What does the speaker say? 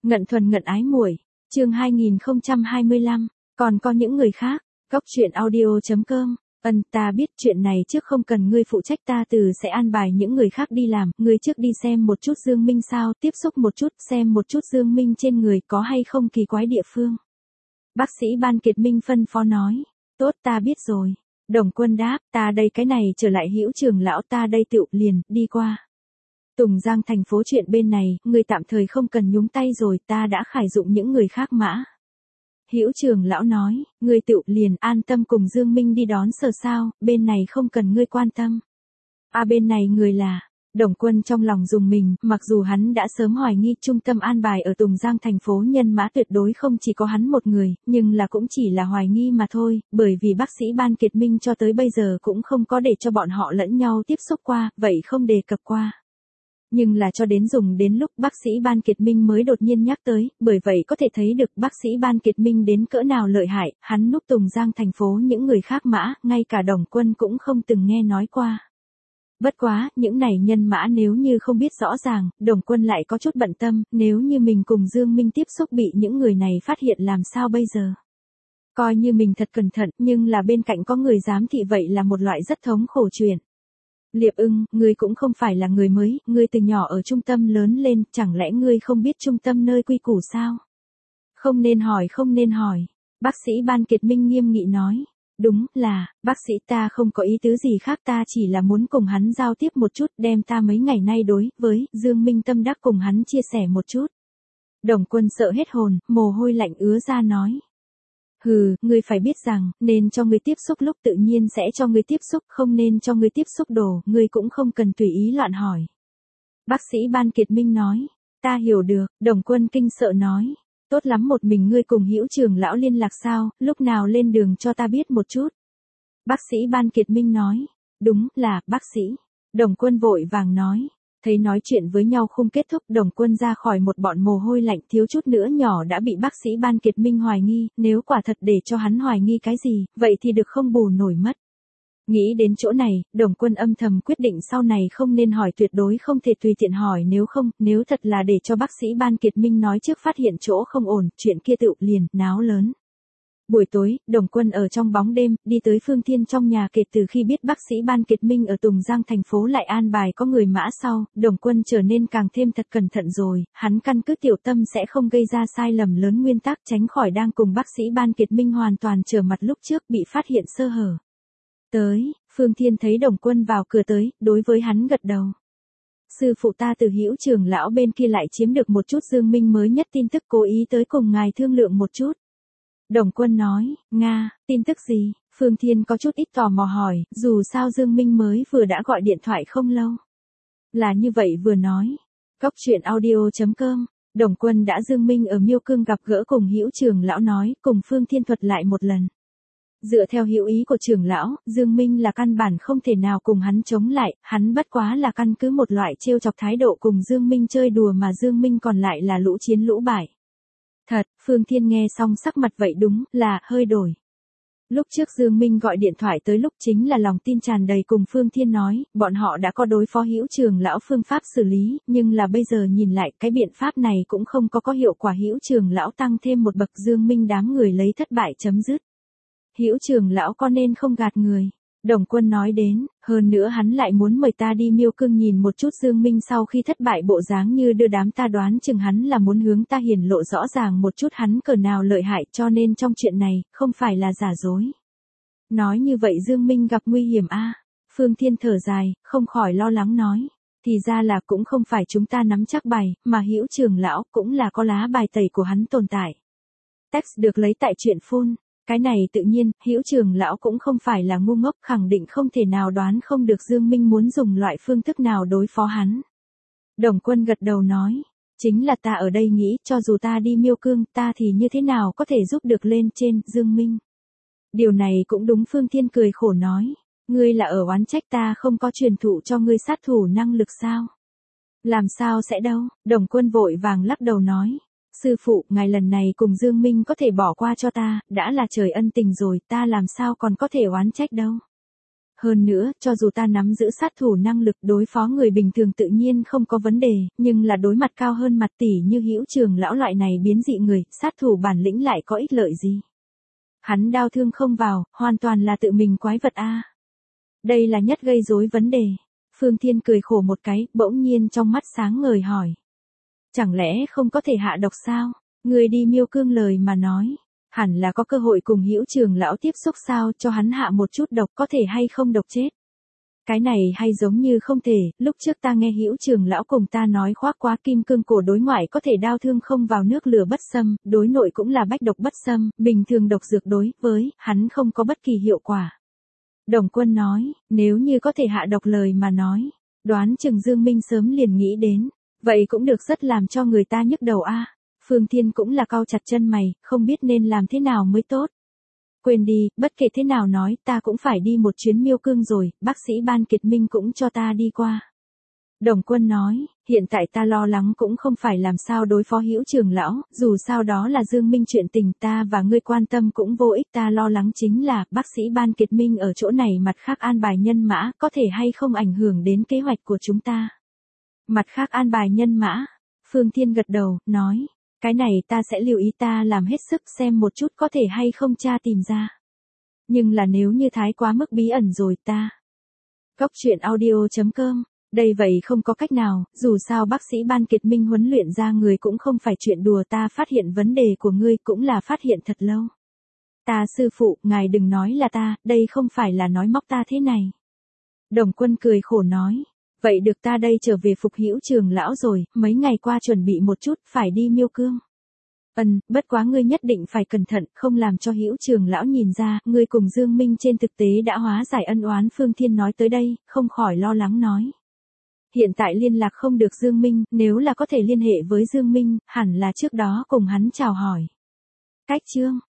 Ngận thuần ngận ái muội, chương 2025, còn có những người khác, góc chuyện audio.com, ta biết chuyện này trước không cần ngươi phụ trách, ta sẽ an bài những người khác đi làm, ngươi trước đi xem một chút Dương Minh sao, tiếp xúc một chút, xem một chút Dương Minh trên người có hay không kỳ quái địa phương. Bác sĩ Ban Kiệt Minh phân phó nói, tốt ta biết rồi. Đồng Quân đáp, ta đây cái này trở lại Hữu Trường lão, ta đây tựu liền, đi qua. Tùng Giang thành phố chuyện bên này, ngươi tạm thời không cần nhúng tay rồi, ta đã khải dụng những người khác mã. Hữu Trường lão nói, ngươi tựu liền an tâm cùng Dương Minh đi đón sở sao, bên này không cần ngươi quan tâm. Bên này người là, Đồng Quân trong lòng dùng mình, mặc dù hắn đã sớm hoài nghi trung tâm an bài ở Tùng Giang thành phố nhân mã tuyệt đối không chỉ có hắn một người, nhưng là cũng chỉ là hoài nghi mà thôi, bởi vì bác sĩ Ban Kiệt Minh cho tới bây giờ cũng không có để cho bọn họ lẫn nhau tiếp xúc qua, vậy không đề cập qua. Nhưng là cho đến dùng đến lúc bác sĩ Ban Kiệt Minh mới đột nhiên nhắc tới, bởi vậy có thể thấy được bác sĩ Ban Kiệt Minh đến cỡ nào lợi hại, hắn núp Tùng Giang thành phố những người khác mã, ngay cả Đồng Quân cũng không từng nghe nói qua. Bất quá, những này nhân mã nếu như không biết rõ ràng, Đồng Quân lại có chút bận tâm, nếu như mình cùng Dương Minh tiếp xúc bị những người này phát hiện làm sao bây giờ. Coi như mình thật cẩn thận, nhưng là bên cạnh có người giám thị vậy là một loại rất thống khổ chuyện. Liệp Ưng, ngươi cũng không phải là người mới, ngươi từ nhỏ ở trung tâm lớn lên, chẳng lẽ ngươi không biết trung tâm nơi quy củ sao? Không nên hỏi. Bác sĩ Ban Kiệt Minh nghiêm nghị nói. Đúng là, bác sĩ ta không có ý tứ gì khác, ta chỉ là muốn cùng hắn giao tiếp một chút, đem ta mấy ngày nay đối với Dương Minh tâm đắc cùng hắn chia sẻ một chút. Đồng Quân sợ hết hồn, mồ hôi lạnh ứa ra nói. Hừ, ngươi phải biết rằng, nên cho ngươi tiếp xúc lúc tự nhiên sẽ cho ngươi tiếp xúc, không nên cho ngươi tiếp xúc đồ, ngươi cũng không cần tùy ý loạn hỏi. Bác sĩ Ban Kiệt Minh nói, ta hiểu được, Đồng Quân kinh sợ nói. Tốt lắm, một mình ngươi cùng Hữu Trường lão liên lạc sao, lúc nào lên đường cho ta biết một chút. Bác sĩ Ban Kiệt Minh nói, đúng là, bác sĩ. Đồng Quân vội vàng nói, thấy nói chuyện với nhau không kết thúc, Đồng Quân ra khỏi một bọn mồ hôi lạnh, thiếu chút nữa nhỏ đã bị bác sĩ Ban Kiệt Minh hoài nghi, nếu quả thật để cho hắn hoài nghi cái gì, vậy thì được không bù nổi mất. Nghĩ đến chỗ này, Đồng Quân âm thầm quyết định sau này không nên hỏi, tuyệt đối không thể tùy tiện hỏi, nếu thật là để cho bác sĩ Ban Kiệt Minh nói trước phát hiện chỗ không ổn, chuyện kia tựu liền náo lớn. Buổi tối, Đồng Quân ở trong bóng đêm, đi tới Phương Thiên trong nhà, kể từ khi biết bác sĩ Ban Kiệt Minh ở Tùng Giang thành phố lại an bài có người mã sau, Đồng Quân trở nên càng thêm thật cẩn thận rồi, hắn căn cứ tiểu tâm sẽ không gây ra sai lầm lớn nguyên tắc, tránh khỏi đang cùng bác sĩ Ban Kiệt Minh hoàn toàn trở mặt lúc trước bị phát hiện sơ hở. Tới, Phương Thiên thấy Đồng Quân vào cửa tới, đối với hắn gật đầu. Sư phụ ta từ Hữu Trường lão bên kia lại chiếm được một chút Dương Minh mới nhất tin tức, cố ý tới cùng ngài thương lượng một chút. Đồng Quân nói, Nga, tin tức gì? Phương Thiên có chút ít tò mò hỏi, dù sao Dương Minh mới vừa đã gọi điện thoại không lâu. Là như vậy vừa nói. Góc chuyện audio.com, Đồng Quân đã Dương Minh ở Miêu Cương gặp gỡ cùng Hữu Trường lão nói, cùng Phương Thiên thuật lại một lần. Dựa theo hữu ý của trưởng lão, Dương Minh là căn bản không thể nào cùng hắn chống lại, hắn bất quá là căn cứ một loại trêu chọc thái độ cùng Dương Minh chơi đùa mà Dương Minh còn lại là lũ chiến lũ bại. Thật, Phương Thiên nghe xong sắc mặt vậy đúng là hơi đổi. Lúc trước Dương Minh gọi điện thoại tới lúc chính là lòng tin tràn đầy cùng Phương Thiên nói, bọn họ đã có đối phó Hữu Trường lão phương pháp xử lý, nhưng là bây giờ nhìn lại cái biện pháp này cũng không có hiệu quả, Hữu Trường lão tăng thêm một bậc, Dương Minh đám người lấy thất bại chấm dứt. Hữu Trường lão có nên không gạt người. Đồng Quân nói đến, hơn nữa hắn lại muốn mời ta đi Miêu Cương nhìn một chút Dương Minh sau khi thất bại bộ dáng như đưa đám, ta đoán chừng hắn là muốn hướng ta hiển lộ rõ ràng một chút hắn cỡ nào lợi hại, cho nên trong chuyện này, không phải là giả dối. Nói như vậy Dương Minh gặp nguy hiểm a? Phương Thiên thở dài, không khỏi lo lắng nói. Thì ra là cũng không phải chúng ta nắm chắc bài, mà Hữu Trường lão cũng là có lá bài tẩy của hắn tồn tại. Text được lấy tại truyện phun. Cái này tự nhiên, Hữu Trường lão cũng không phải là ngu ngốc, khẳng định không thể nào đoán không được Dương Minh muốn dùng loại phương thức nào đối phó hắn. Đồng Quân gật đầu nói, chính là ta ở đây nghĩ, cho dù ta đi Miêu Cương, ta thì như thế nào có thể giúp được lên trên Dương Minh. Điều này cũng đúng, Phương Thiên cười khổ nói, ngươi là ở oán trách ta không có truyền thụ cho ngươi sát thủ năng lực sao? Làm sao sẽ đâu? Đồng Quân vội vàng lắc đầu nói. Sư phụ, ngài lần này cùng Dương Minh có thể bỏ qua cho ta, đã là trời ân tình rồi, ta làm sao còn có thể oán trách đâu. Hơn nữa, cho dù ta nắm giữ sát thủ năng lực đối phó người bình thường tự nhiên không có vấn đề, nhưng là đối mặt cao hơn mặt tỷ như Hữu Trường lão loại này biến dị người, sát thủ bản lĩnh lại có ích lợi gì? Hắn đao thương không vào, hoàn toàn là tự mình quái vật a. Đây là nhất gây rối vấn đề. Phương Thiên cười khổ một cái, bỗng nhiên trong mắt sáng ngời hỏi. Chẳng lẽ không có thể hạ độc sao? Người đi Miêu Cương lời mà nói. Hẳn là có cơ hội cùng Hữu Trường lão tiếp xúc sao, cho hắn hạ một chút độc có thể hay không độc chết. Cái này hay giống như không thể, lúc trước ta nghe Hữu Trường lão cùng ta nói khoác quá kim cương cổ đối ngoại có thể đao thương không vào nước lửa bất xâm, đối nội cũng là bách độc bất xâm, bình thường độc dược đối với hắn không có bất kỳ hiệu quả. Đồng Quân nói, nếu như có thể hạ độc lời mà nói, đoán chừng Dương Minh sớm liền nghĩ đến, vậy cũng được rất làm cho người ta nhức đầu a. Phương Thiên cũng là cau chặt chân mày, không biết nên làm thế nào mới tốt. Quên đi, bất kể thế nào nói, ta cũng phải đi một chuyến Miêu Cương rồi, bác sĩ Ban Kiệt Minh cũng cho ta đi qua. Đồng Quân nói, hiện tại ta lo lắng cũng không phải làm sao đối phó Hữu Trường lão, dù sao đó là Dương Minh chuyện tình ta và ngươi quan tâm cũng vô ích, ta lo lắng chính là bác sĩ Ban Kiệt Minh ở chỗ này mặt khác an bài nhân mã, có thể hay không ảnh hưởng đến kế hoạch của chúng ta. Mặt khác an bài nhân mã, Phương Thiên gật đầu, nói. Cái này ta sẽ lưu ý, ta làm hết sức xem một chút có thể hay không tra tìm ra. Nhưng là nếu như thái quá mức bí ẩn rồi ta. Góc truyện audio.com, đây vậy không có cách nào, dù sao bác sĩ Ban Kiệt Minh huấn luyện ra người cũng không phải chuyện đùa, ta phát hiện vấn đề của ngươi cũng là phát hiện thật lâu. Ta sư phụ, ngài đừng nói là ta, đây không phải là nói móc ta thế này. Đồng Quân cười khổ nói. Vậy được, ta đây trở về phục Hữu Trường lão rồi, mấy ngày qua chuẩn bị một chút, phải đi Miêu Cương. Bất quá ngươi nhất định phải cẩn thận, không làm cho Hữu Trường lão nhìn ra, ngươi cùng Dương Minh trên thực tế đã hóa giải ân oán. Phương Thiên nói tới đây, không khỏi lo lắng nói. Hiện tại liên lạc không được Dương Minh, nếu là có thể liên hệ với Dương Minh, hẳn là trước đó cùng hắn chào hỏi. Cách chương